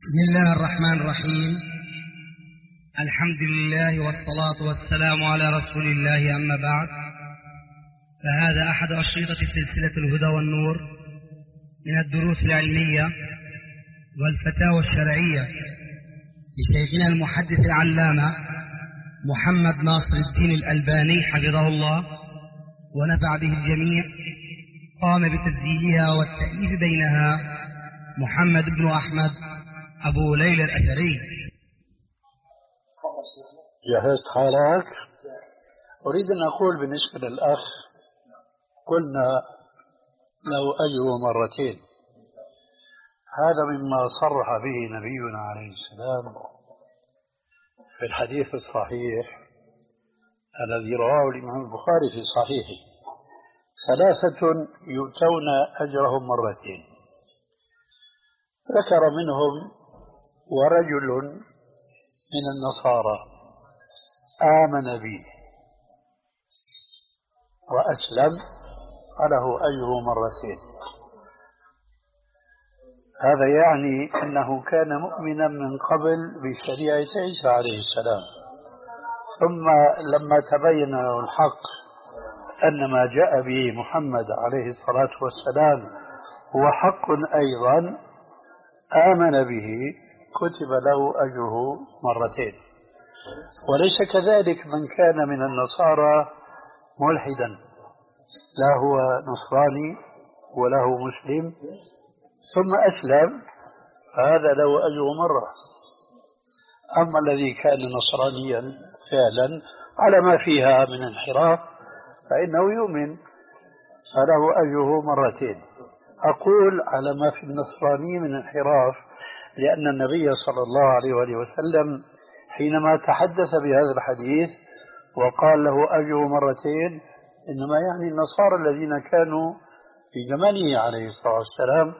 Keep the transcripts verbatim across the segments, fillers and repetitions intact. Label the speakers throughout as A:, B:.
A: بسم الله الرحمن الرحيم. الحمد لله والصلاة والسلام على رسول الله، أما بعد، فهذا أحد أشرطة سلسلة الهدى والنور من الدروس العلمية والفتاوى الشرعية لشيخنا المحدث العلامة محمد ناصر الدين الألباني حفظه الله ونفع به الجميع. قام بتسجيلها والتأليف بينها محمد بن أحمد أبو ليلى الأثري.
B: جهزت حالك؟ أريد أن أقول بالنسبة للأخ، قلنا لو أجر مرتين، هذا مما صرح به نبينا عليه السلام في الحديث الصحيح الذي رواه الإمام البخاري في صحيحه: ثلاثة يؤتون أجرهم مرتين. ذكر منهم ورجل من النصارى آمن بي وأسلم فله أجر مرتين. هذا يعني أنه كان مؤمنا من قبل بشريعة عيسى عليه السلام، ثم لما تبين له الحق أن ما جاء به محمد عليه الصلاة والسلام هو حق أيضا، آمن به، كتب له أجره مرتين. وليس كذلك من كان من النصارى ملحدا، لا هو نصراني ولا هو مسلم ثم أسلم، فهذا له أجر مرة. أما الذي كان نصرانيا فعلا على ما فيها من انحراف فإنه يؤمن، فله أجره مرتين. أقول على ما في النصراني من انحراف لأن النبي صلى الله عليه وآله وسلم حينما تحدث بهذا الحديث وقال له أجر مرتين إنما يعني النصارى الذين كانوا في زمنه عليه الصلاة والسلام،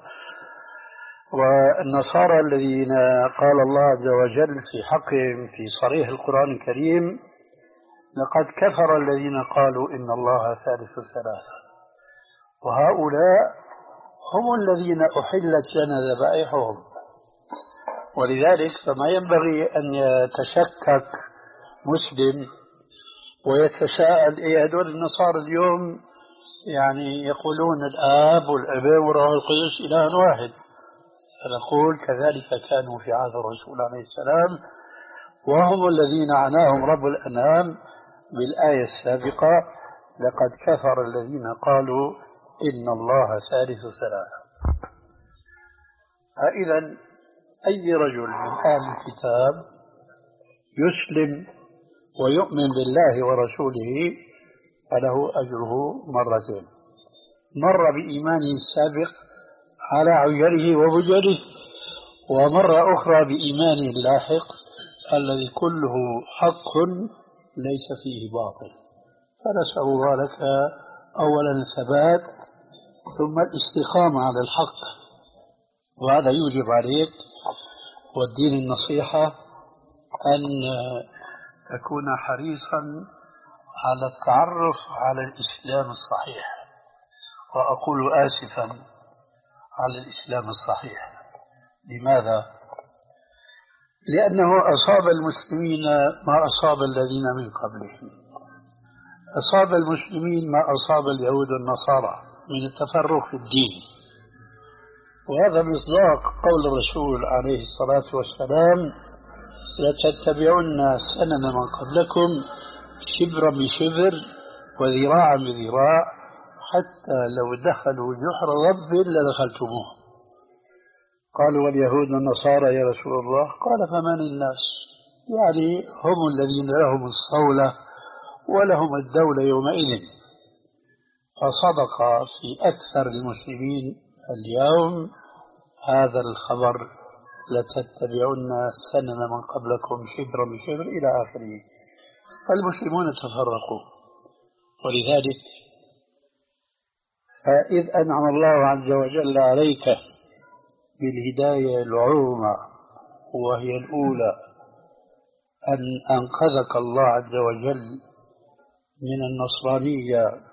B: والنصارى الذين قال الله عز وجل في حقهم في صريح القرآن الكريم: لقد كفر الذين قالوا إن الله ثالث ثلاثة. وهؤلاء هم الذين أحلت لنا ذبائحهم، ولذلك فما ينبغي أن يتشكك مسلم ويتساءل: إيه هذول النصارى اليوم يعني يقولون الآب والابن والروح القدس إله واحد. فنقول كذلك كانوا في عهد الرسول عليه السلام، وهم الذين عناهم رب الأنام بالآية السابقة: لقد كفر الذين قالوا إن الله ثالث ثلاثة. فإذا أي رجل من أهل الكتاب يسلم ويؤمن بالله ورسوله فله أجره مرتين: مرة بإيمانه السابق على عجله وبجله، ومرة أخرى بإيمانه اللاحق الذي كله حق ليس فيه باطل. فنسأل الله لك أولا الثبات ثم الاستقامة على الحق، وهذا يوجب عليك والدين النصيحة أن تكون حريصا على التعرف على الإسلام الصحيح. وأقول آسفا على الإسلام الصحيح. لماذا؟ لأنه أصاب المسلمين ما أصاب الذين من قبلهم، أصاب المسلمين ما أصاب اليهود والنصارى من التفرق في الدين. وهذا مصداق قول الرسول عليه الصلاة والسلام: لتتبعن سنن من قبلكم شبرا بشبر وذراعا بذراع حتى لو دخلوا جحر رب لدخلتموه. قالوا: واليهود والنصارى يا رسول الله؟ قال: فمن الناس؟ يعني هم الذين لهم الصولة ولهم الدولة يومئذ. فصدق في أكثر المسلمين اليوم هذا الخبر: لتتبعن سنن من قبلكم شبرا بشبر إلى آخره. فالمسلمون تفرقوا. ولذلك فإذ أنعم الله عز وجل عليك بالهداية العظمى وهي الأولى أن أنقذك الله عز وجل من النصرانية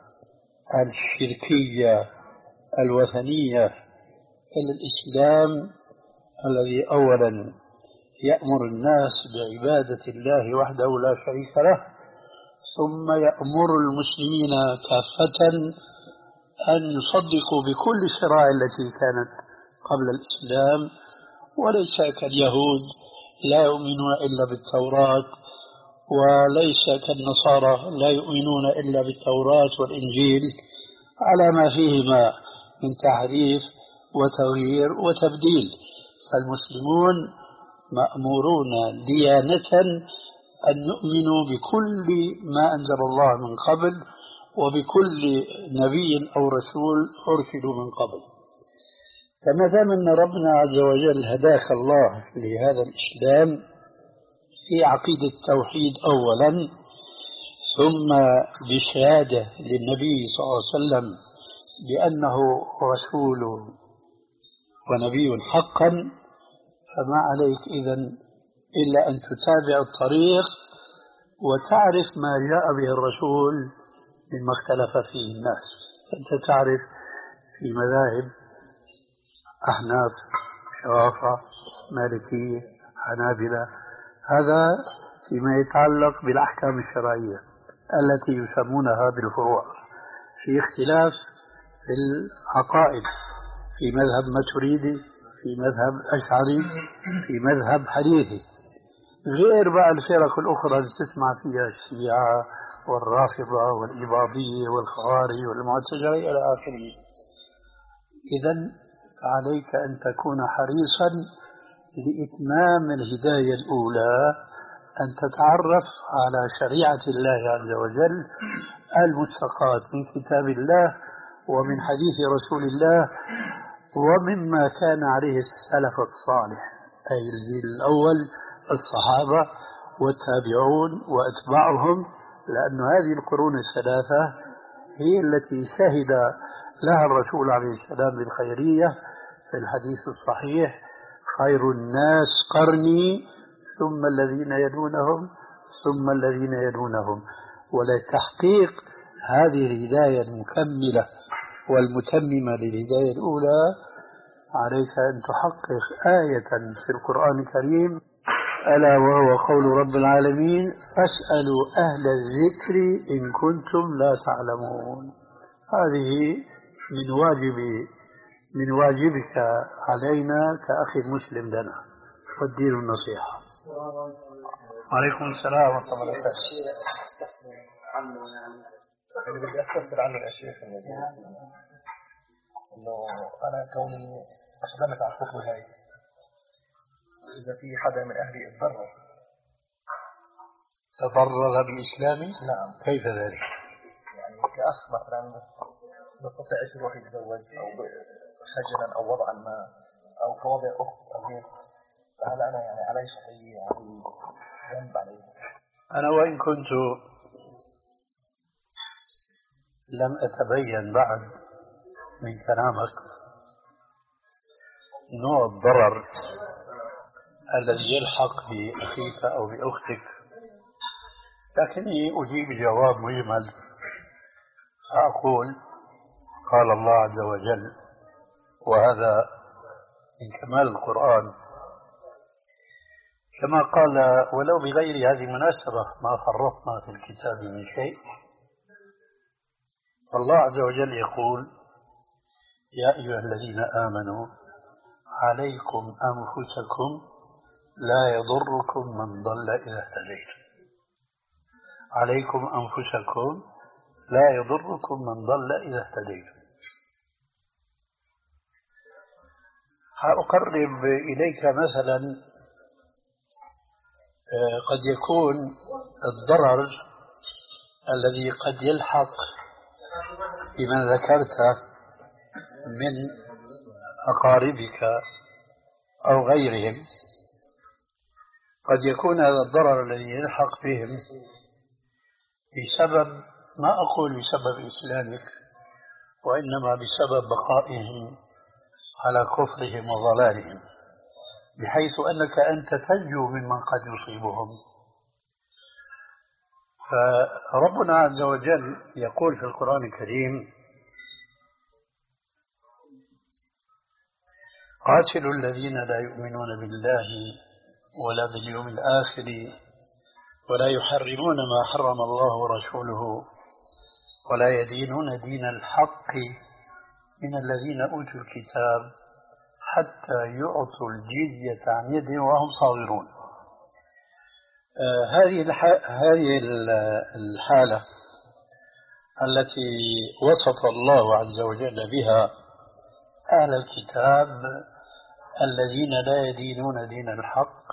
B: الشركية الوثنية إلى الإسلام، الذي أولا يأمر الناس بعبادة الله وحده لا شريك له، ثم يأمر المسلمين كافة أن يصدقوا بكل الشرائع التي كانت قبل الإسلام، وليس كاليهود لا يؤمنون إلا بالتوراة، وليس كالنصارى لا يؤمنون إلا بالتوراة والإنجيل على ما فيهما من تحريف وتغيير وتبديل. فالمسلمون مأمورون ديانة أن نؤمنوا بكل ما أنزل الله من قبل وبكل نبي أو رسول أرسلوا من قبل. فما دام أن ربنا عز وجل هداك الله لهذا الإسلام في عقيدة التوحيد أولا، ثم بشهادة للنبي صلى الله عليه وسلم بأنه رسول ونبي حقا، فما عليك إذن إلا أن تتابع الطريق وتعرف ما جاء به الرسول مما اختلف فيه الناس. فأنت تعرف في مذاهب أحناف، شوافع، مالكية، حنابلة، هذا فيما يتعلق بالأحكام الشرعية التي يسمونها بالفروع. في اختلاف في العقائد، في مذهب ماتريدي، في مذهب أشعري، في مذهب حديثي، غير بقى الفرق الأخرى اللي تسمع فيها الشيعة والرافضة والإباضية والخوارج والمعتزلة إلى آخره. إذن عليك أن تكون حريصا لإتمام الهداية الأولى، أن تتعرف على شريعة الله عز وجل المستقاة من كتاب الله ومن حديث رسول الله ومما كان عليه السلف الصالح، أي الجيل الأول الصحابة والتابعون وأتباعهم، لأن هذه القرون الثلاثة هي التي شهد لها الرسول عليه السلام بالخيرية في الحديث الصحيح: خير الناس قرني ثم الذين يلونهم ثم الذين يلونهم. ولتحقيق هذه الهداية المكملة والمتممة للهداية الأولى عليك أن تحقق آية في القرآن الكريم، ألا وهو قول رب العالمين: فاسألوا أهل الذكر إن كنتم لا تعلمون. هذه من واجب من واجبك علينا كأخ مسلم لنا، والدين النصيحة. عليكم السلام ورحمة الله وبركاته.
C: استفسر عنه يعني
D: اللي بدي استفسر عنه يا شيخ انه انا كوني اقدمت على الخطوه هاي، اذا في حدا من اهلي اتضرر
B: تضرر بإسلامي؟
D: نعم.
B: كيف ذلك؟
D: يعني كأخ مثلا يستطيع يروح يتزوج او خجلا او وضعا ما او كوضع اخت او هيك، فهل انا يعني علي خطيه يعني ذنب علي؟
B: أنا وإن كنت لم أتبين بعد من كلامك نوع الضرر الذي يلحق بأخيك أو بأختك، لكني أجيب جواب مجمل فأقول: قال الله عز وجل، وهذا من كمال القرآن، كما قال: ولو بغير هذه المناسبة ما فرطنا في الكتاب من شيء. الله عز وجل يقول: يا أيها الذين آمنوا عليكم أنفسكم لا يضركم من ضل إذا اهتديتم. عليكم أنفسكم لا يضركم من ضل إذا اهتديتم. أقرب إليك مثلا قد يكون الضرر الذي قد يلحق بما ذكرته من أقاربك أو غيرهم، قد يكون هذا الضرر الذي يلحق بهم بسبب، ما أقول بسبب إسلامك، وإنما بسبب بقائهم على كفرهم وضلالهم، بحيث أنك أنت تنجو ممن قد يصيبهم. فربنا عز وجل يقول في القرآن الكريم: قاتلوا الذين لا يؤمنون بالله ولا باليوم الآخر ولا يحرمون ما حرم الله ورسوله ولا يدينون دين الحق من الذين أوتوا الكتاب حتى يعطوا الجزية عن يد وهم صاغرون. آه هذه هذه الحالة التي وصف الله عز وجل بها أهل الكتاب الذين لا يدينون دين الحق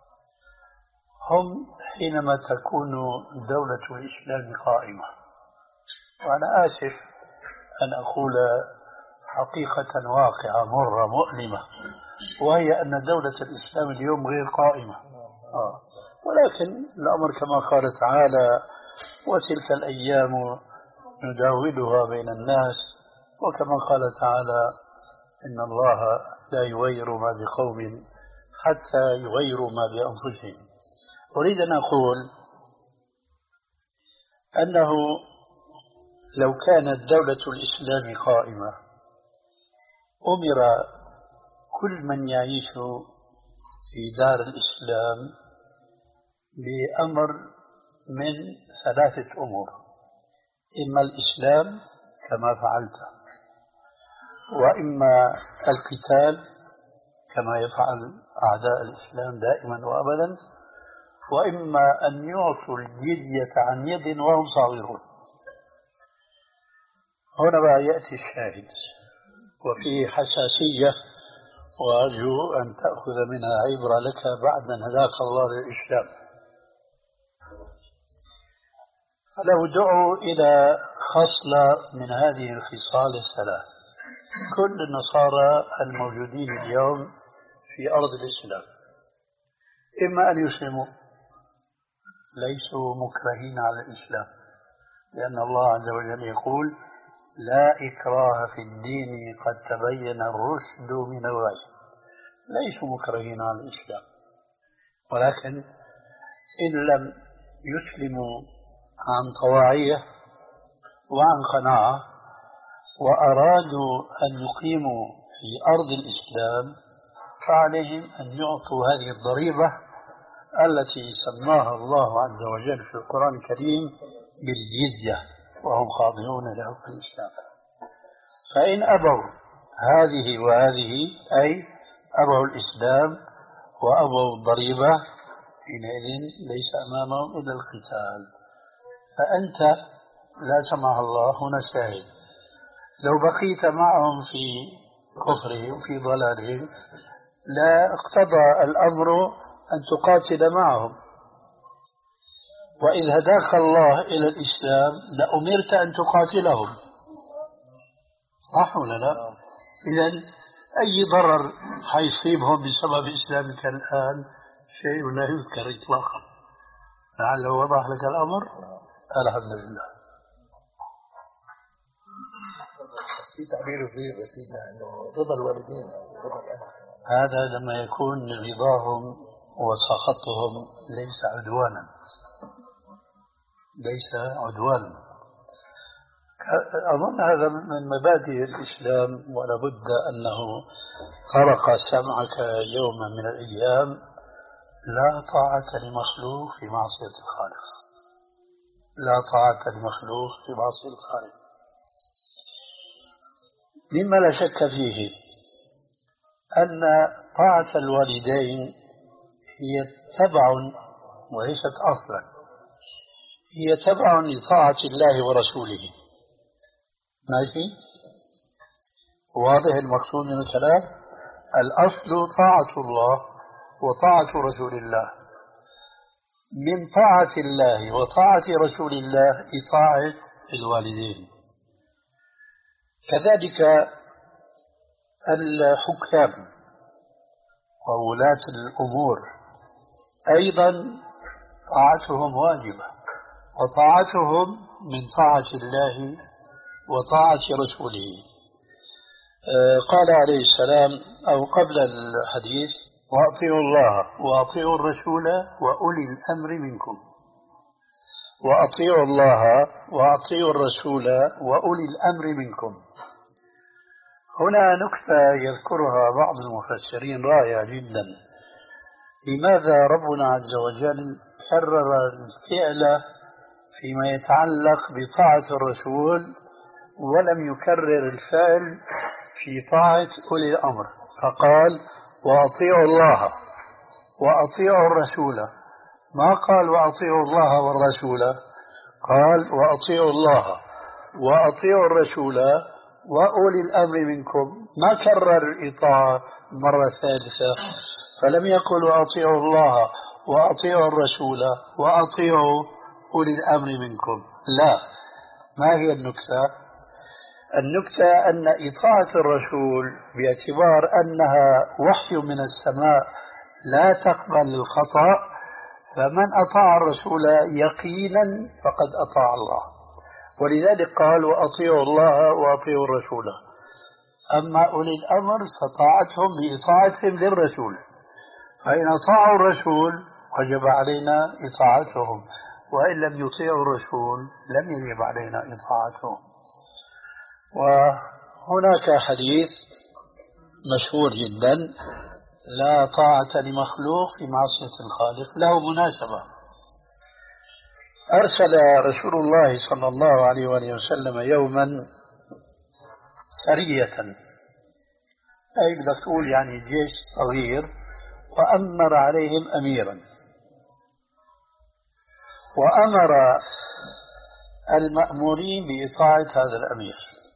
B: هم حينما تكون دولة الإسلام قائمة. وأنا آسف أن أقول حقيقة واقعة مرة مؤلمة، وهي أن دولة الإسلام اليوم غير قائمة. آه. ولكن الأمر كما قال تعالى: وتلك الأيام نداولها بين الناس، وكما قال تعالى: إن الله لا يغير ما بقوم حتى يغيروا ما بأنفسهم. أريد أن أقول أنه لو كانت دولة الإسلام قائمة أمر كل من يعيش في دار الإسلام بأمر من ثلاثة أمور: إما الإسلام كما فعلت، وإما القتال كما يفعل أعداء الإسلام دائما وأبدا، وإما أن يعطوا الجزية عن يد وهم صاغرون. هنا بقى يأتي الشاهد وفيه حساسية، وأرجو أن تأخذ منها عبرة لك بعد أن هداك الله للإسلام. فلو دعوا إلى خصلة من هذه الخصال الثلاث، كل النصارى الموجودين اليوم في أرض الإسلام إما أن يسلموا، ليسوا مكرهين على الإسلام، لأن الله عز وجل يقول: لا إكراه في الدين قد تبين الرشد من الغي. ليسوا مكرهين على الإسلام، ولكن إن لم يسلموا عن طواعية وعن قناعة وأرادوا أن يقيموا في أرض الإسلام فعليهم أن يعطوا هذه الضريبة التي سماها الله عز وجل في القرآن الكريم بالجزية، وهم خاضعون لحكم الإسلام. فإن أبوا هذه وهذه، أي أبوا الإسلام وأبوا الضريبة، حينئذ ليس أمامهم إلا القتال. فأنت لا سمح الله هنا شاهد، لو بقيت معهم في كفرهم وفي ضلالهم لا اقتضى الأمر أن تقاتل معهم، وإذ هداك الله إلى الإسلام لأمرت أن تقاتلهم، صح ولا لا؟ إذن أي ضرر حيصيبهم بسبب إسلامك الآن شيء لا يذكر إطلاقا. لعله وضح لك الأمر. الحمد لله.
D: في تعبير غير سيدنا انه رضا الوالدين رضا الاهل،
B: هذا لما يكون رضاهم وسخطهم ليس عدوانا، ليس عدوانا. أظن هذا من مبادئ الإسلام، ولا بد أنه طرق سمعك يوما من الأيام: لا طاعة لمخلوق في معصية الخالق. لا طاعة لمخلوق في معصية الخالق. مما لا شك فيه أن طاعة الوالدين هي تبع وليست أصلا، هي تبع لطاعة الله ورسوله. ماشي؟ واضح المقصود من الكلام؟ الأصل طاعة الله وطاعة رسول الله. من طاعة الله وطاعة رسول الله إطاعة الوالدين. كذلك الحكام وولاة الأمور أيضا طاعتهم واجبة، وطاعتهم من طاعة الله وطاعة رسوله. قال عليه السلام أو قبل الحديث: وأطيعوا الله وأطيعوا الرسول وأولي الأمر منكم. وأطيعوا الله وأطيعوا الرسول وأولي الأمر منكم. هنا نكتة يذكرها بعض المفسرين رائعة جدا. لماذا ربنا عز وجل كرر الفعل فيما يتعلق بطاعة الرسول ولم يكرر الفعل في طاعة أولي الأمر؟ فقال وأطيعوا الله وأطيعوا الرسول، ما قال وأطيعوا الله والرسول، قال وأطيعوا الله وأطيعوا الرسول وأولي الأمر منكم، ما كرر الإطاعة مرة ثالثة. فلم يقل وأطيعوا الله وأطيعوا الرسول وأطيعوا أولي الأمر منكم، لا. ما هي النكتة؟ النكتة أن إطاعة الرسول باعتبار أنها وحي من السماء لا تقبل الخطأ، فمن أطاع الرسول يقينا فقد أطاع الله، ولذلك قال وأطيعوا الله وأطيعوا الرسول. أما أولي الأمر فطاعتهم بإطاعتهم للرسول، فإن أطاعوا الرسول وجب علينا إطاعتهم، وإن لم يطيعوا الرسول لم يجب علينا إطاعتهم. وهناك حديث مشهور جدا لا طاعة لمخلوق في معصية الخالق، له مناسبة. أرسل رسول الله صلى الله عليه وآله وسلم يوما سرية، أي بدك تقول يعني جيش صغير، وأمر عليهم أميرا، وأمر المأمورين بإطاعة هذا الأمير.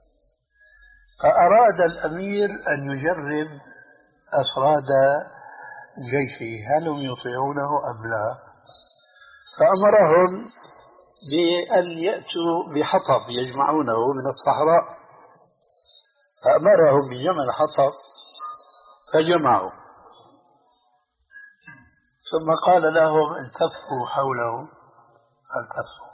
B: فأراد الأمير أن يجرب أفراد جيشه هل هم يطيعونه أم لا، فأمرهم بأن يأتوا بحطب يجمعونه من الصحراء، فأمرهم بجمع الحطب فجمعوا، ثم قال لهم التفوا حوله، التفوا،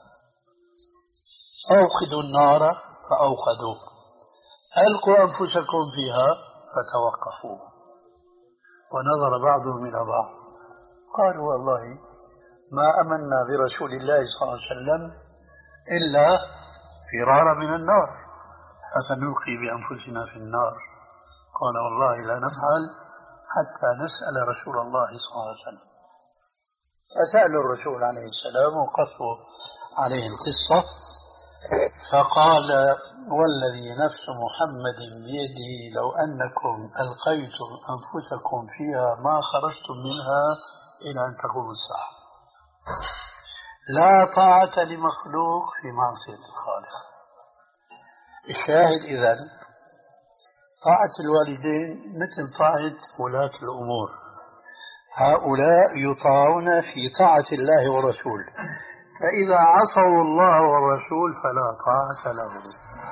B: أوقدوا النار فأوقدوا، ألقوا أنفسكم فيها فتوقفوا. ونظر بعضهم إلى بعض قالوا والله ما أمنا برسول الله صلى الله عليه وسلم إلا فرارا من النار، أفنلقي بأنفسنا في النار؟ قال والله لا نفعل حتى نسأل رسول الله صلى الله عليه وسلم. فسألوا الرسول عليه السلام وقصوا عليه القصة، فقال والذي نفس محمد بيده لو أنكم ألقيتم أنفسكم فيها ما خرجتم منها إلى أن تقوم الساعة. لا طاعة لمخلوق في معصية الخالق. الشاهد إذن طاعة الوالدين مثل طاعة ولاة الأمور، هؤلاء يطاعون في طاعة الله ورسوله، فإذا عصوا الله والرسول فلا طاعة لهم.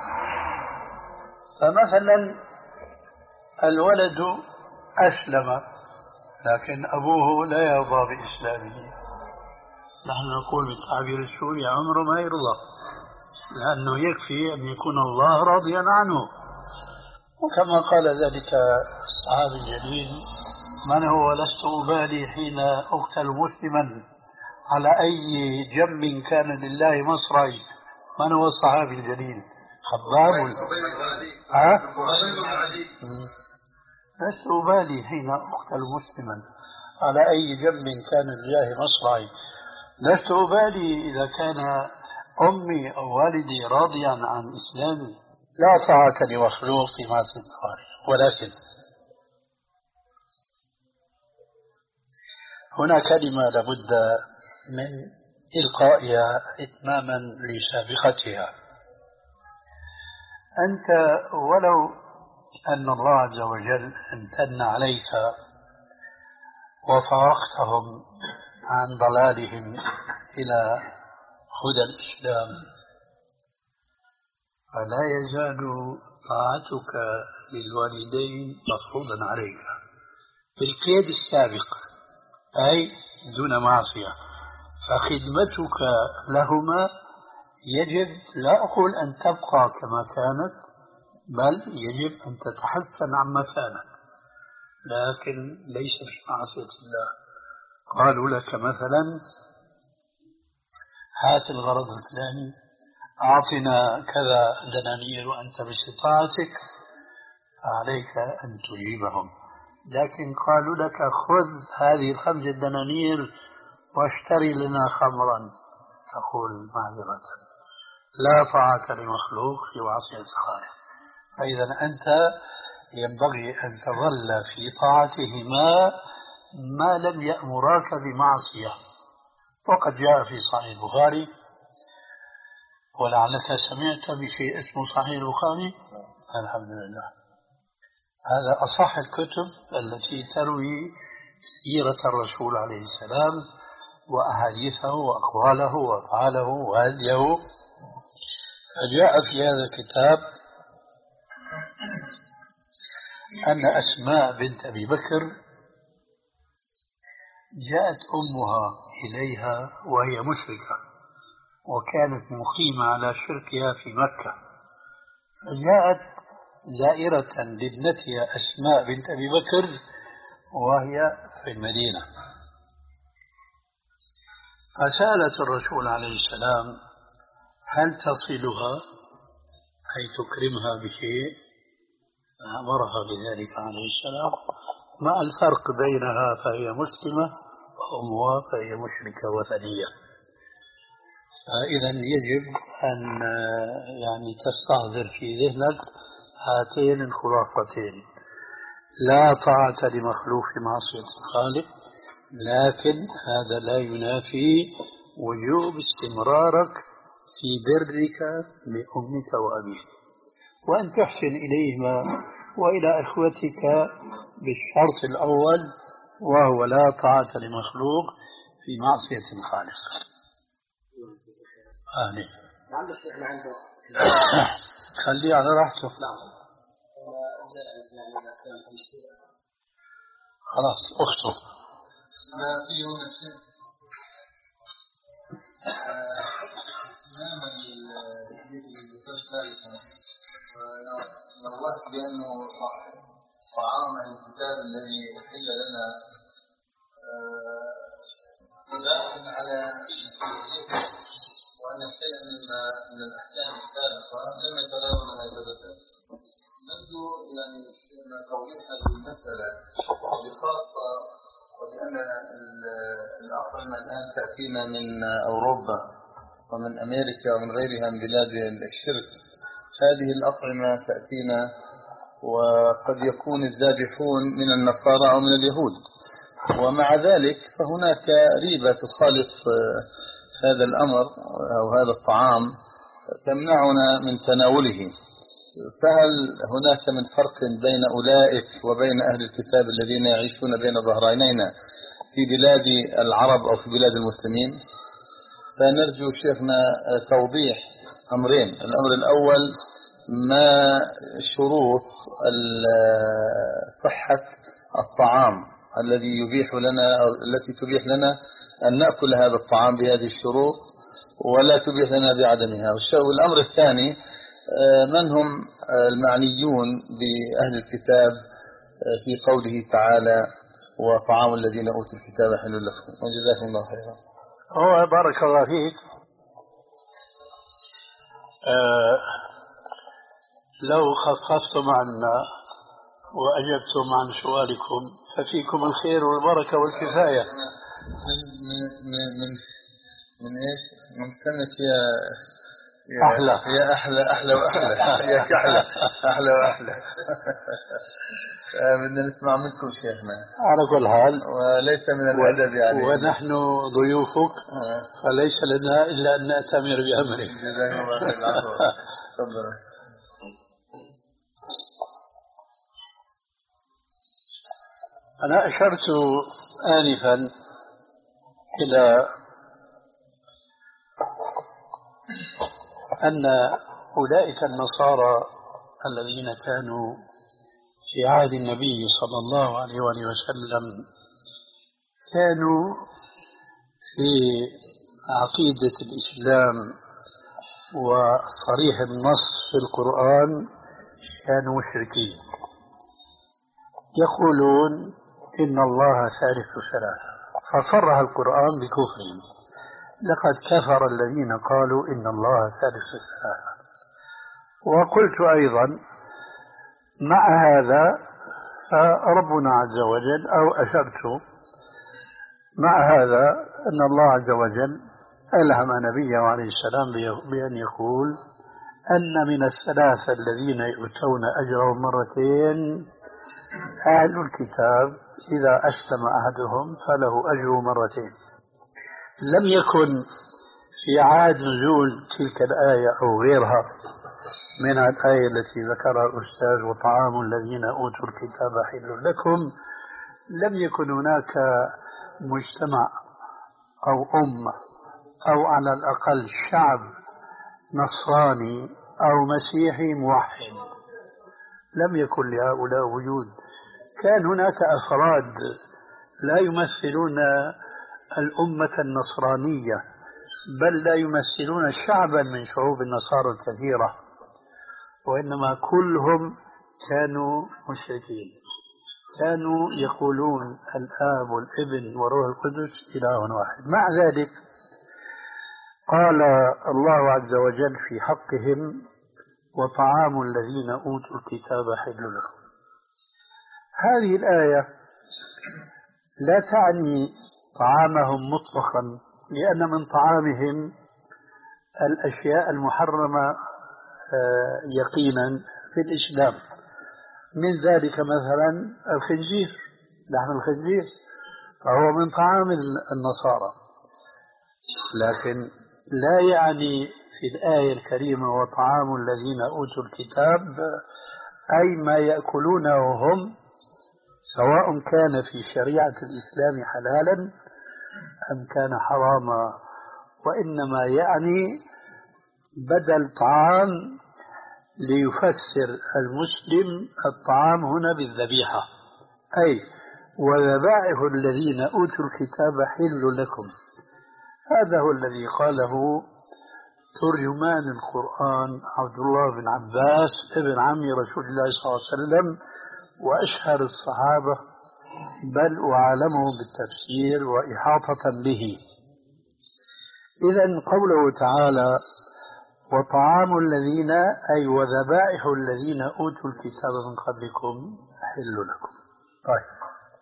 B: فمثلا الولد أسلم لكن أبوه لا يرضى بإسلامه، نحن نقول بالتعبير السوري عمره ما يرضى، لأنه يكفي أن يكون الله راضيا عنه. وكما قال ذلك الصحابي الجليل من هو لست أبالي حين أقتل مسلما على أي جنب كان لله مصرعي. من هو الصحابي الجليل؟ خباب ها؟ لست أبالي حين أقتل مسلما على أي جنب كان لله مصرعي، لست أبالي إذا كان أمي أو والدي راضيا عن إسلامي. لا طاعة لمخلوق في معصية الخالق. ولكن هنا كلمة لابد من إلقائها إتماما لسابقتها. أنت ولو أن الله عز وجل امتن عليك وفارقتهم عن ضلالهم إلى هدى الإسلام، فلا يزال طاعتك للوالدين مفروضا عليك بالقيد السابق، أي دون معصية. فخدمتك لهما يجب لا أقول أن تبقى كما كانت، بل يجب أن تتحسن عما كانت، لكن ليس في معصية الله. قالوا لك مثلا هات الغرض الفلاني، أعطنا كذا دنانير وأنت باستطاعتك، عليك أن تجيبهم. لكن قالوا لك خذ هذه الخمسة دنانير واشتري لنا خمرا، تقول معذرة لا طاعة لمخلوق في معصية الخالق. فإذا أنت ينبغي أن تظل في طاعتهما ما لم يأمراك بمعصية. وقد جاء في صحيح البخاري، ولعلك سمعت بشيء اسمه صحيح البخاري. الحمد لله، هذا أصح الكتب التي تروي سيرة الرسول عليه السلام وأحاديثه وأقواله وأفعاله وهديه. فجاء في هذا الكتاب أن أسماء بنت أبي بكر جاءت أمها إليها وهي مشركة، وكانت مقيمة على شركها في مكة، فجاءت زائرة لابنتها أسماء بنت أبي بكر وهي في المدينة، فسألت الرسول عليه السلام هل تصلها أي تكرمها بشيء؟ فأمرها بذلك عليه السلام، مع الفرق بينها فهي مسلمة وأمها فهي مشركة وثنية. فإذا يجب أن يعني تستحضر في ذهنك هاتين الخلاصتين: لا طاعة لمخلوق في معصية الخالق، لكن هذا لا ينافي وجوب استمرارك في برك لأمك وأبيك، وأن تحسن إليهما وإلى إخوتك بالشرط الأول، وهو لا طاعة لمخلوق في معصية الخالق. آمين.
C: لعل الشيخنا عنده
B: خليه على راحته.
C: نعم.
B: خلاص أخته.
E: ما في هنا شيء نعم الدكتور نوهت بأنه طعام الكتاب الذي أحل لنا إضافة على وأن شيئا من الأحكام السابقة لم يتناول هذا الباب. نرجو يعني توضيح هذه المسألة بخاصة ولأن الأطعمة الآن تأتينا من أوروبا ومن أمريكا ومن غيرها من بلاد الشرك. هذه الأطعمة تأتينا وقد يكون الذابحون من النصارى أو من اليهود، ومع ذلك فهناك ريبة تخالف هذا الأمر أو هذا الطعام تمنعنا من تناوله. فهل هناك من فرق بين أولئك وبين أهل الكتاب الذين يعيشون بين ظهرانينا في بلاد العرب أو في بلاد المسلمين؟ فنرجو شيخنا توضيح أمرين. الأمر الأول، ما شروط صحة الطعام الذي يبيح لنا أو التي تبيح لنا أن نأكل هذا الطعام بهذه الشروط ولا تبيح لنا بعدمها؟ والأمر الثاني، من هم المعنيون بأهل الكتاب في قوله تعالى وطعام الذين أوتوا الكتاب حل لكم؟ وجزاكم الله خيرا.
B: هو بارك الله فيك. آه لو خففتم عنا وأجبتم عن سؤالكم ففيكم الخير والبركة والكفاية.
E: من من من من ايش؟ من سنة يا يا
B: أحلى
E: يا أحلى أحلى وأحلى يا كحلة أحلى وأحلى. بدنا نسمع منكم شيخنا
B: على كل حال،
E: وليس من الأدب يعني،
B: ونحن ضيوفك فليس لنا إلا أن نأتمر بأمرك.
E: جزاك الله خير. العفو. تفضل.
B: أنا أشرت آنفا إلى أن أولئك النصارى الذين كانوا في عهد النبي صلى الله عليه وآله وسلم كانوا في عقيدة الإسلام وصريح النص في القرآن كانوا مشركين، يقولون إن الله ثالث ثلاثة، فصرح القرآن بكفرهم: لقد كفر الذين قالوا إن الله ثالث ثلاثة. وقلت أيضا مع هذا فربنا عز وجل، أو أشرت مع هذا أن الله عز وجل ألهم نبيه عليه السلام بأن يقول أن من الثلاثة الذين يؤتون أجرهم مرتين أهل الكتاب إذا أسلم أحدهم فله أجر مرتين. لم يكن في عهد نزول تلك الآية أو غيرها من الآية التي ذكرها الأستاذ وطعام الذين أوتوا الكتاب حل لكم، لم يكن هناك مجتمع أو أمة أو على الأقل شعب نصراني أو مسيحي موحد، لم يكن لهؤلاء وجود. كان هناك أفراد لا يمثلون الأمة النصرانية، بل لا يمثلون شعبا من شعوب النصارى الكثيرة، وإنما كلهم كانوا مشركين، كانوا يقولون الآب والابن والروح القدس إله واحد. مع ذلك قال الله عز وجل في حقهم وطعام الذين أوتوا الكتاب حل لهم. هذه الآية لا تعني طعامهم مطلقا، لأن من طعامهم الأشياء المحرمة يقينا في الإسلام، من ذلك مثلا الخنزير، لحم الخنزير فهو من طعام النصارى، لكن لا يعني في الآية الكريمة وطعام الذين أوتوا الكتاب أي ما يأكلونه هم، سواء كان في شريعة الإسلام حلالا أم كان حراما، وإنما يعني بدل طعام ليفسر المسلم الطعام هنا بالذبيحة، أي وذبائح الذين أوتوا الكتاب حل لكم. هذا هو الذي قاله ترجمان القرآن عبد الله بن عباس ابن عم رسول الله صلى الله عليه وسلم وأشهر الصحابة بل وعالمهم بالتفسير وإحاطة به. إذن قوله تعالى وطعام الذين أي وذبائح الذين أوتوا الكتاب من قبلكم حل لكم. طيب،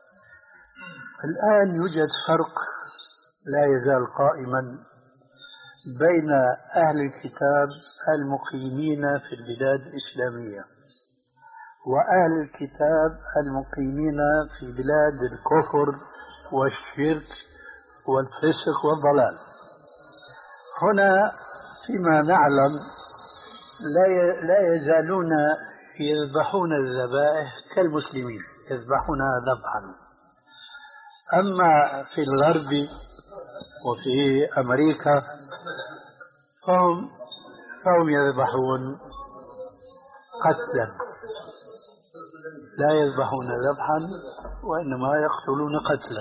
B: الآن يوجد فرق لا يزال قائما بين أهل الكتاب المقيمين في البلاد الإسلامية وأهل الكتاب المقيمين في بلاد الكفر والشرك والفسق والضلال. هنا فيما نعلم لا يزالون يذبحون الذبائح كالمسلمين، يذبحونها ذبحا. أما في الغرب وفي أمريكا فهم, فهم يذبحون قتلا، لا يذبحون ذبحا وإنما يقتلون قتلا.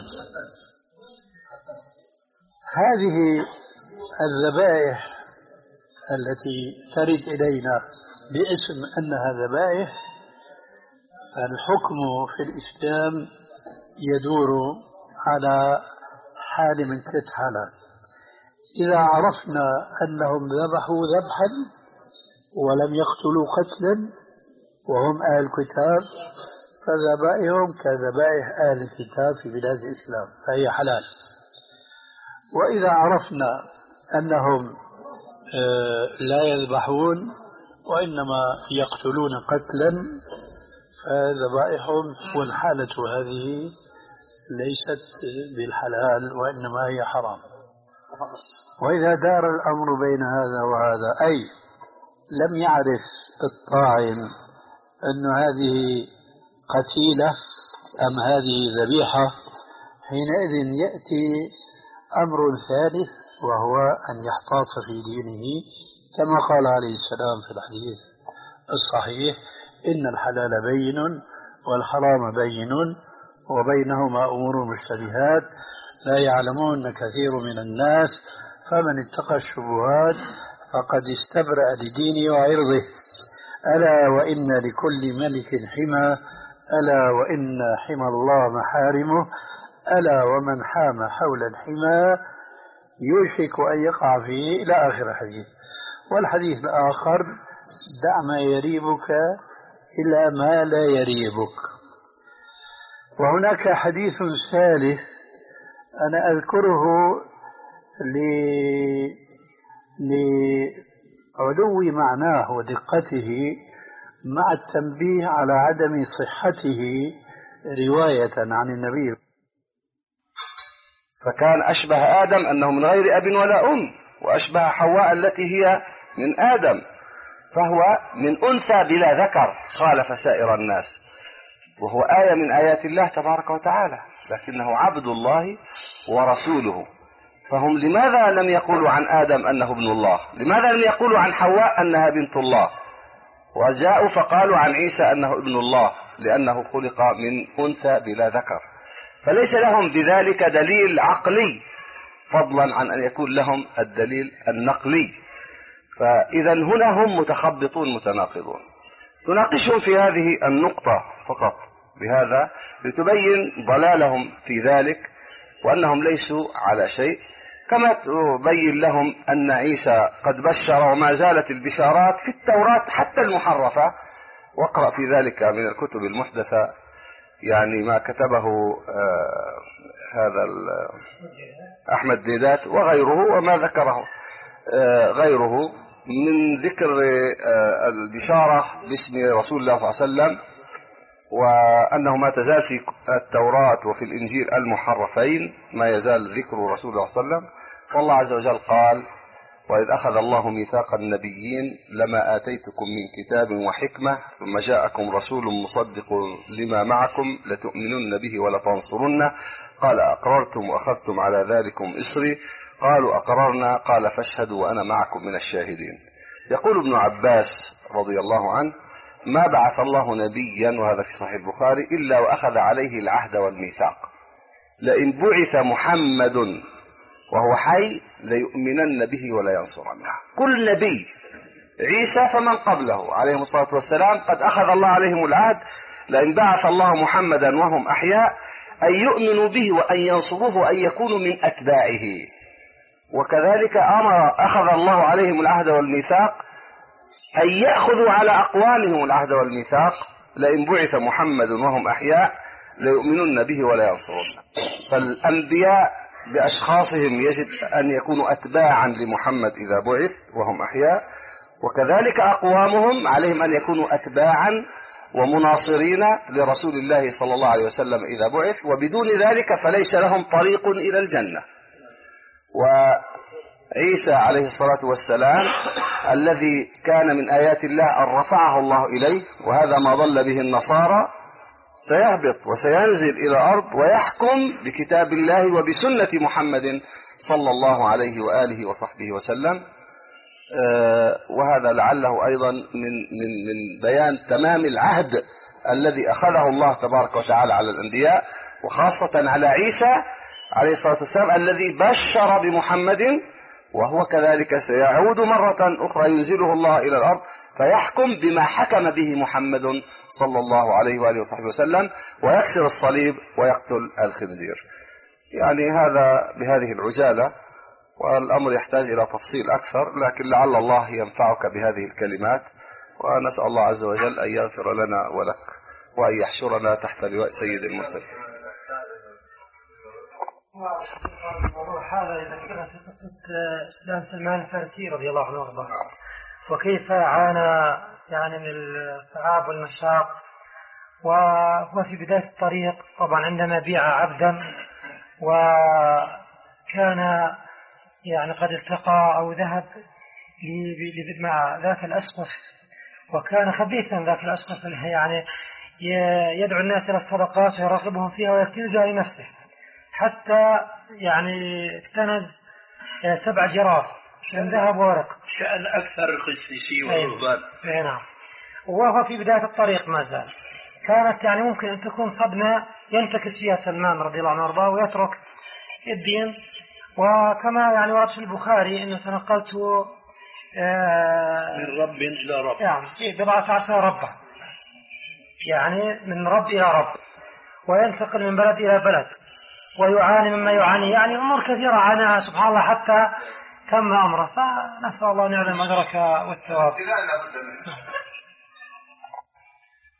B: هذه الذبائح التي ترد إلينا باسم أنها ذبائح، الحكم في الإسلام يدور على حال من ثلاث حالات. إذا عرفنا أنهم ذبحوا ذبحا ولم يقتلوا قتلا وهم أهل الكتاب فذبائحهم كذبائح أهل الكتاب في بلاد الإسلام فهي حلال. وإذا عرفنا أنهم لا يذبحون وإنما يقتلون قتلا فذبائحهم والحالة هذه ليست بالحلال وإنما هي حرام. وإذا دار الأمر بين هذا وهذا، أي لم يعرف الطاعن أن هذه قتيلة أم هذه ذبيحة، حينئذ يأتي أمر ثالث وهو أن يحتاط في دينه كما قال عليه السلام في الحديث الصحيح إن الحلال بين والحرام بين وبينهما أمور مشتبهات لا يعلمون كثير من الناس فمن اتقى الشبهات فقد استبرأ لدينه وعرضه. ألا وإن لكل ملك حمى ألا وإن حمى الله محارمه ألا ومن حام حول الحمى يوشك أن يقع فيه إلى آخر الحديث. والحديث الآخر دع ما يريبك إلى ما لا يريبك. وهناك حديث ثالث أنا أذكره ل... لعلو معناه ودقته مع التنبيه على عدم صحته رواية عن النبي.
F: فكان أشبه آدم أنه من غير أب ولا أم، وأشبه حواء التي هي من آدم، فهو من أنثى بلا ذكر، خالف سائر الناس، وهو آية من آيات الله تبارك وتعالى، لكنه عبد الله ورسوله. فهم لماذا لم يقولوا عن آدم أنه ابن الله؟ لماذا لم يقولوا عن حواء أنها بنت الله؟ وجاءوا فقالوا عن عيسى أنه ابن الله لأنه خلق من أنثى بلا ذكر، فليس لهم بذلك دليل عقلي فضلا عن أن يكون لهم الدليل النقلي. فإذا هنا هم متخبطون متناقضون. تناقشهم في هذه النقطة فقط بهذا لتبين ضلالهم في ذلك وأنهم ليسوا على شيء، كما تبين لهم أن عيسى قد بشر وما زالت البشارات في التوراة حتى المحرفة، واقرأ في ذلك من الكتب المحدثة يعني ما كتبه آه هذا أحمد ديدات وغيره، وما ذكره آه غيره من ذكر آه البشارة باسم رسول الله صلى الله عليه وسلم، وأنه ما تزال في التوراة وفي الإنجيل المحرفين ما يزال ذكر رسول الله صلى الله عليه وسلم. والله عز وجل قال: وإذ أخذ الله ميثاق النبيين لما آتيتكم من كتاب وحكمة ثم جاءكم رسول مصدق لما معكم لتؤمنن به ولتنصرنه قال أقررتم وأخذتم على ذلكم إصري قالوا أقررنا قال فاشهدوا وأنا معكم من الشاهدين. يقول ابن عباس رضي الله عنه: ما بعث الله نبيا، وهذا في صحيح البخاري، إلا وأخذ عليه العهد والميثاق، لئن بعث محمد وهو حي ليؤمنن به ولا ينصرنه. كل نبي، عيسى فمن قبله عليهم الصلاة والسلام قد أخذ الله عليهم العهد لئن بعث الله محمدا وهم أحياء أن يؤمنوا به وأن ينصروه وأن يكونوا من أتباعه. وكذلك أمر أخذ الله عليهم العهد والميثاق أن يأخذوا على أقوالهم العهد والميثاق لئن بعث محمد وهم أحياء ليؤمنن به ولا ينصرونه. فالأنبياء بأشخاصهم يجب أن يكونوا أتباعا لمحمد إذا بعث وهم أحياء، وكذلك أقوامهم عليهم أن يكونوا أتباعا ومناصرين لرسول الله صلى الله عليه وسلم إذا بعث، وبدون ذلك فليس لهم طريق إلى الجنة. وعيسى عليه الصلاة والسلام الذي كان من آيات الله أن رفعه الله إليه، وهذا ما ضل به النصارى، سيهبط وسينزل إلى الأرض ويحكم بكتاب الله وبسنة محمد صلى الله عليه وآله وصحبه وسلم. آه وهذا لعله أيضا من, من, من بيان تمام العهد الذي أخذه الله تبارك وتعالى على الأنبياء، وخاصة على عيسى عليه الصلاة والسلام الذي بشر بمحمد، وهو كذلك سيعود مرة أخرى ينزله الله إلى الأرض فيحكم بما حكم به محمد صلى الله عليه وآله وصحبه وسلم، ويكسر الصليب ويقتل الخنزير. يعني هذا بهذه العجالة، والأمر يحتاج إلى تفصيل أكثر، لكن لعل الله ينفعك بهذه الكلمات، ونسأل الله عز وجل أن يغفر لنا ولك وأن يحشرنا تحت لواء سيد المرسلين.
G: الموضوع هذا ذكرنا في قصة إسلام سلمان الفارسي رضي الله عنه وارضاه، وكيف عانى يعني من الصعاب والمشاق، وهو في بداية الطريق طبعا عندما بيع عبدا وكان يعني قد التقى أو ذهب مع ذاك الأسقف، وكان خبيثا ذاك الأسقف يعني يدعو الناس إلى الصدقات ويراقبهم فيها ويكتنزها لنفسه، حتى يعني اكتنز سبع جراف من ذهب وورق،
B: شأن أكثر القسيسي والرهبان.
G: أي نعم. وهو في بداية الطريق ما زال. كانت يعني ممكن أن تكون صدمة ينتكس فيها سلمان رضي الله عنه وارضاه ويترك الدين. وكما يعني ورد في البخاري أنه تنقلت
B: من رب إلى رب،
G: يعني بضعة عشر ربا، يعني من رب إلى رب، وينتقل من بلد إلى بلد ويعاني مما يعاني، يعني أمور كثيرة عنها سبحان الله حتى تم أمره. فنسأل الله أن يعلم أجرك والثواب.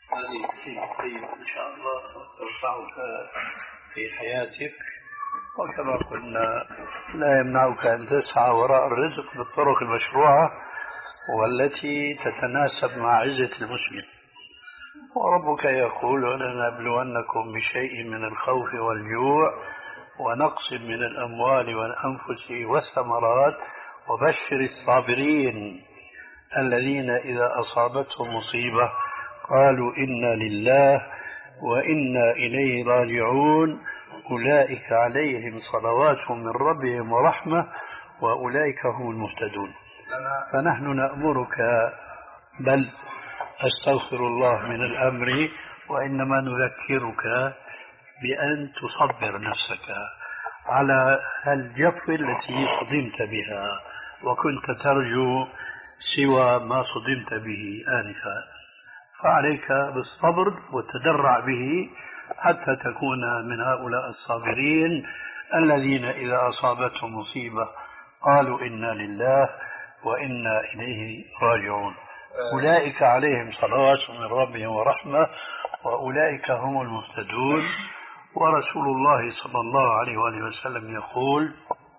B: هذه طيب إن شاء الله تنفعك في حياتك، وكما قلنا لا يمنعك أن تسعى وراء الرزق بالطرق المشروعة والتي تتناسب مع عزة المسلم. وربك يقول ولنبلونكم بشيء من الخوف والجوع ونقص من الأموال والأنفس والثمرات وبشر الصابرين الذين إذا أصابتهم مصيبة قالوا إنا لله وإنا إليه راجعون أولئك عليهم صلوات من ربهم ورحمة وأولئك هم المهتدون. فنحن نأمرك، بل أستغفر الله من الأمر، وإنما نذكرك بأن تصبر نفسك على الجف التي صدمت بها وكنت ترجو سوى ما صدمت به آنفا، فعليك بالصبر والتدرع به حتى تكون من هؤلاء الصابرين الذين إذا أصابتهم مصيبة قالوا إنا لله وإنا إليه راجعون أولئك عليهم صلوات من ربهم ورحمة وأولئك هم المهتدون. ورسول الله صلى الله عليه وآله وسلم يقول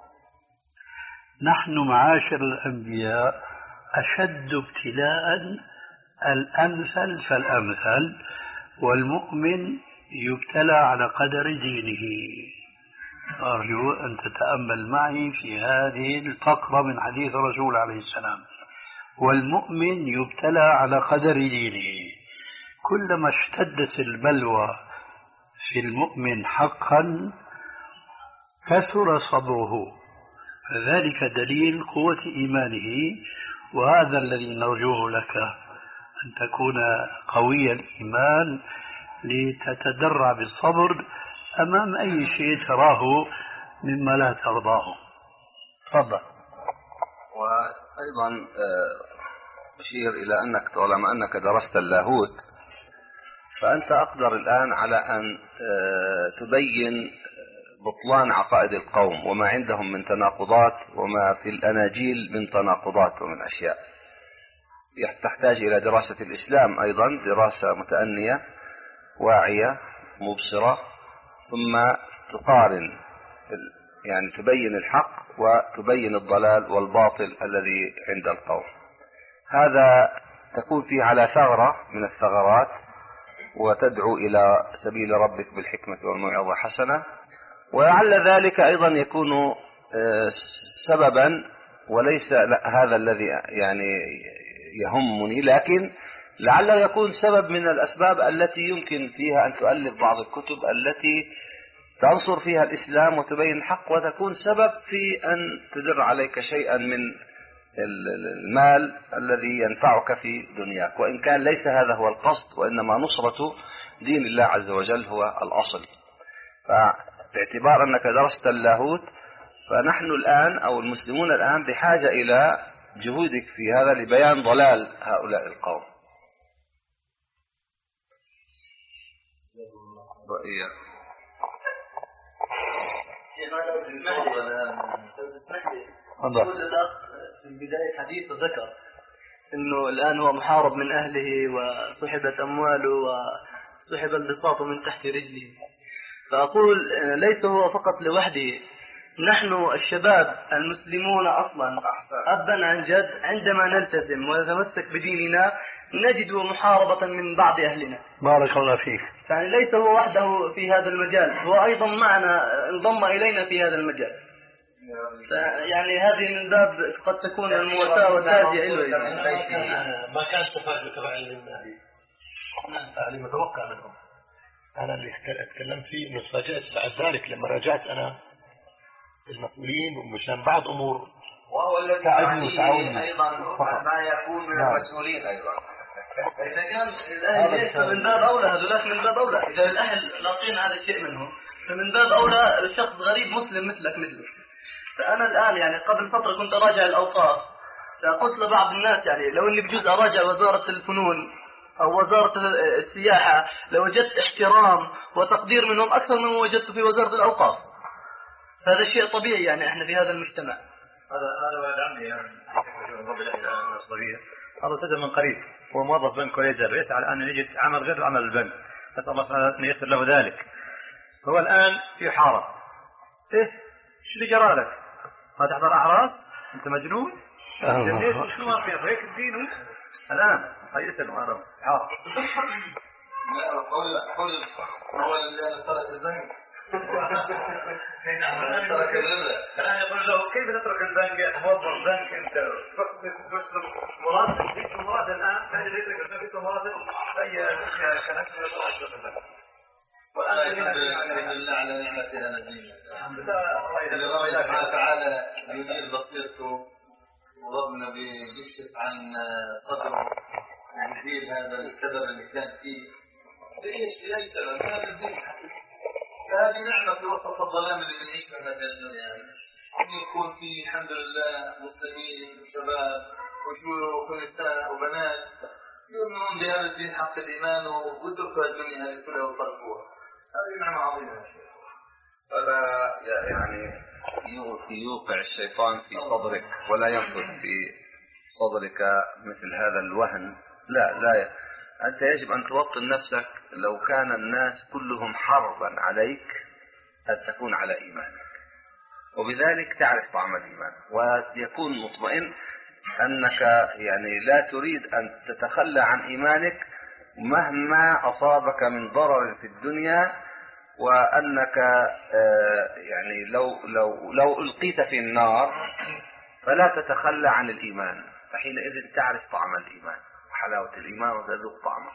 B: نحن معاشر الأنبياء أشد ابتلاء الأمثل فالأمثل، والمؤمن يبتلى على قدر دينه. أرجو أن تتأمل معي في هذه الفقرة من حديث الرسول عليه السلام، والمؤمن يبتلى على قدر دينه. كلما اشتدت البلوى في المؤمن حقا كثر صبره، فذلك دليل قوة إيمانه، وهذا الذي نرجوه لك أن تكون قوي الإيمان لتتدرع بالصبر أمام أي شيء تراه مما لا ترضاه. تفضل.
F: وأيضا أشير إلى أنك طالما أنك درست اللاهوت فأنت أقدر الآن على أن تبين بطلان عقائد القوم وما عندهم من تناقضات وما في الأناجيل من تناقضات ومن أشياء تحتاج إلى دراسة الإسلام، أيضا دراسة متأنية واعية مبصرة، ثم تقارن، يعني تبين الحق وتبين الضلال والباطل الذي عند القوم. هذا تكون فيه على ثغرة من الثغرات، وتدعو إلى سبيل ربك بالحكمة والموعظة حسنة. ولعل ذلك أيضا يكون سببا، وليس هذا الذي يعني يهمني، لكن لعله يكون سبب من الأسباب التي يمكن فيها أن تؤلف بعض الكتب التي تنصر فيها الإسلام وتبين الحق، وتكون سبب في أن تدر عليك شيئا من المال الذي ينفعك في دنياك، وإن كان ليس هذا هو القصد، وإنما نصرة دين الله عز وجل هو الأصل. فباعتبار أنك درست اللاهوت فنحن الآن أو المسلمون الآن بحاجة إلى جهودك في هذا لبيان ضلال هؤلاء القوم. رأيي
C: أقول الأخ في بداية حديثه ذكر أنه الآن هو محارب من أهله وسحبت أمواله وسحب البساط من تحت رجله، فأقول ليس هو فقط لوحده، نحن الشباب المسلمون أصلا أبا عن جد عندما نلتزم ونتمسك بديننا نجد محاربة من بعض أهلنا.
B: بارك الله فيك.
C: يعني ليس هو وحده في هذا المجال، هو أيضا معنا انضم إلينا في هذا المجال. يعني هذه من باب قد تكون المواساة والتازية إليه.
D: ما كان تفاجؤ تبعي للنادي، يعني متوقع منهم. أنا اللي أتكلم فيه إنه تفاجأت بعد ذلك لما رجعت أنا المسؤولين ومشان بعض أمور،
F: وهو الذي
D: ساعدني
F: أيضا ما يكون من نعم. المسؤولين أيضا.
C: إذا كان الأهل يأتوا من باب أولى، هذولاك من باب أولى، إذا الأهل لاقين هذا الشيء منهم فمن باب أولى شخص غريب مسلم مثلك مثله. فأنا الآن يعني قبل فترة كنت أراجع الأوقاف، فقلت لبعض الناس يعني لو إني بجوز أراجع وزارة الفنون أو وزارة السياحة لوجدت احترام وتقدير منهم أكثر مما وجدت في وزارة الأوقاف. هذا شيء طبيعي، يعني احنا في هذا المجتمع.
D: هذا هذا ولد عمي يعني ربي له صغير، هذا التزم من قريب
H: هو موظف بنك ولا يزال يسعى الآن أن يجد عمل غير عمل البنك، نسأل الله سبحانه أن ييسر له ذلك. هو الآن يحارب. إيه شو اللي جرى لك؟ ما تحضر أعراس؟ أنت مجنون؟ جنيت شو ما فيها هيك الدين الآن هاي اسمه هذا حارب.
E: قول قول هو اللي ترك البنك. ترك الربا.
H: الآن يقول له كيف تترك البنك يا موظف بنك أنت تسلم مراتب ليش مراتب الآن تجد يترك البنك يسلم مراتب أي كانت من الأشياء البنك.
E: والآن الحمد لله على نعمة هذا الدين.
H: الحمد لله
E: الله سبحانه وتعالى ينير بصيرته وربنا بيكشف عن صدره ويزيل هذا الكدر اللي كان فيه. ليش لأي سبب؟ هذا الدين فهذه نعمة في وسط الظلام اللي بنعيش في هذه الدنيا. أن يكون في الحمد لله مسلمين وشباب وشيوخ ونساء وبنات يؤمنون بهذا الدين حق الإيمان ويتركوا الدنيا هذه كلها ويطلقوها. هذه نعمة عظيمة.
F: فلا يعني يوقع الشيطان في صدرك ولا ينفذ في صدرك مثل هذا الوهن. لا لا أنت يجب أن توطن نفسك. لو كان الناس كلهم حربا عليك أن تكون على إيمانك، وبذلك تعرف طعم الإيمان ويكون مطمئن أنك يعني لا تريد أن تتخلى عن إيمانك مهما أصابك من ضرر في الدنيا، وأنك يعني لو لو لو ألقيت في النار فلا تتخلى عن الإيمان، فحينئذ تعرف طعم الإيمان وحلاوة الإيمان وتذوق طعمه.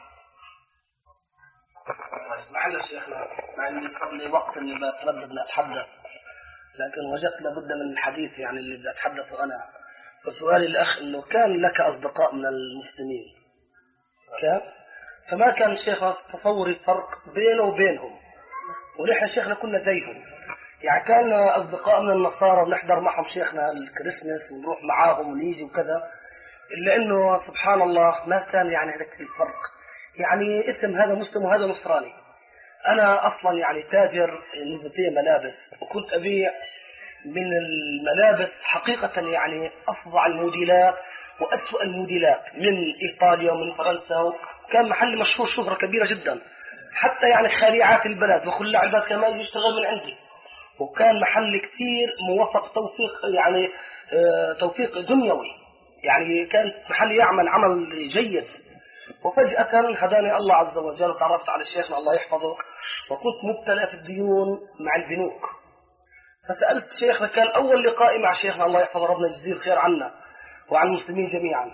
I: معلش يا أخي، مع أني صار لي وقت إني بتردد إني أتحدث، لكن وجدت لابد من الحديث يعني اللي بدي أتحدثه أنا. فسؤالي الأخ إنه كان لك أصدقاء من المسلمين كان؟ فما كان شيخنا تصوري فرق بينه وبينهم، ونحن شيخنا كنا زيهم. يعني كان أصدقاء من النصارى بنحضر معهم شيخنا الكريسماس ونروح معاهم ونيجي وكذا، إلا إنه سبحان الله ما كان يعني هذاك الفرق. يعني اسم هذا مسلم وهذا نصراني. أنا أصلا يعني تاجر نبتي ملابس، وكنت أبيع من الملابس حقيقة يعني أفظع الموديلات وأسوأ الموديلات من إيطاليا ومن فرنسا، وكان محل مشهور شهرة كبيرة جدا، حتى يعني خليعات البلد وخلاع البلد كمان يجي يشتغل من عندي. وكان محل كثير موفق توفيق يعني آه توفيق دنيوي، يعني كان محل يعمل عمل جيد. وفجأة هداني الله عز وجل وتعرفت على شيخنا الله يحفظه، وكنت مبتلى في الديون مع البنوك. فسألت شيخنا، كان أول لقائي مع شيخنا الله يحفظه ربنا يجزيه الخير عنا وعن المسلمين جميعا،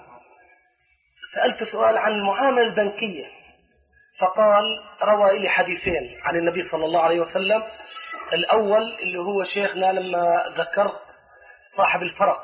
I: سألت سؤال عن المعاملة البنكية، فقال روى لي حديثين عن النبي صلى الله عليه وسلم. الأول اللي هو شيخنا لما ذكرت صاحب الفرق،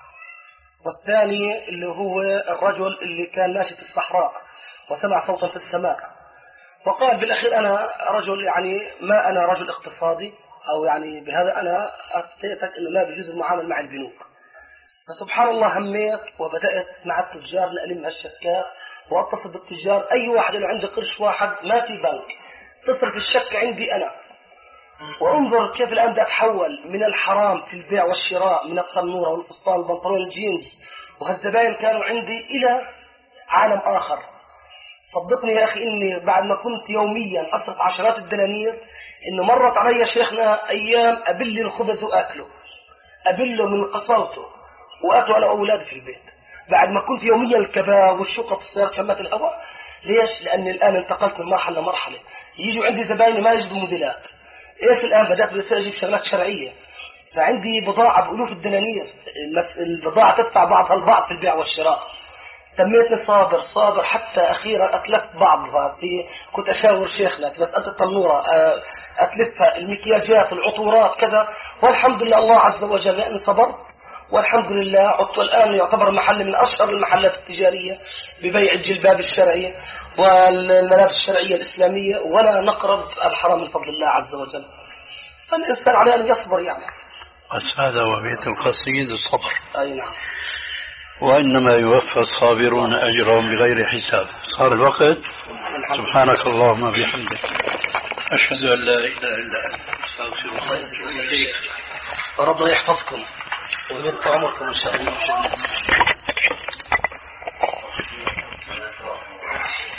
I: والثاني اللي هو الرجل اللي كان ماشي في الصحراء وسمع صوتا في السماء. وقال بالأخير أنا رجل يعني ما أنا رجل اقتصادي، أو يعني بهذا أنا أفتيتك أنه لا بيجوز المعامل مع البنوك. فسبحان الله هميت وبدأت مع التجار نألم هالشكات وأتصل بالتجار، أي واحد اللي عنده قرش واحد ما في بنك تصرف الشك عندي أنا. وانظر كيف الآن بدأ أتحول من الحرام في البيع والشراء من القنورة والفستان والبنطلون الجينز وهالزباين كانوا عندي إلى عالم آخر. صدقني يا أخي إني بعد ما كنت يوميا أصرف عشرات الدنانير، إنه مرت علي شيخنا أيام أبل الخبز وأكله، أبله من قصرته وأكله على أولادي في البيت، بعد ما كنت يوميا الكباب والشقة في السيارة شمات الهواء. ليش؟ لأني الآن انتقلت من مرحلة لمرحلة، يجوا عندي زبايني ما يجدوا موديلات. إيش الآن بدأت بصير أجيب شغلات شرعية، فعندي بضاعة بألوف الدنانير، البضاعة تدفع بعضها البعض في البيع والشراء. تميتني صابر صابر حتى أخيرا أتلفت بعضها في، كنت أشاور شيخنا في مسألة التنورة أتلفها، المكياجات العطورات كذا، والحمد لله الله عز وجل لأني صبرت، والحمد لله عدت الآن يعتبر محل من أشهر المحلات التجارية ببيع الجلباب الشرعي والملابس الشرعية الإسلامية، ولا نقرب الحرام من فضل الله عز وجل. فالإنسان عليه أن يصبر يعني.
B: بس هذا هو بيت القصيد الصبر.
I: أي نعم.
B: وإنما يوفى الصابرون أجرهم بغير حساب. صار الوقت. سبحانك اللهم وبحمدك أشهد أن لا إله إلا أنت أستغفرك وأتوب إليك.
I: وربنا يحفظكم ويبارك عمركم إن شاء الله.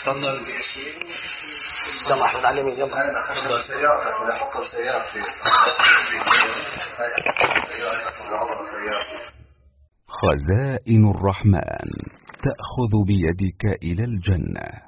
C: تفضل.
I: يلا احمد على اليمين يلا.
E: انا اخذ سيارتك ولا حط سيارتي.
J: خزائن الرحمن تأخذ بيدك إلى الجنة.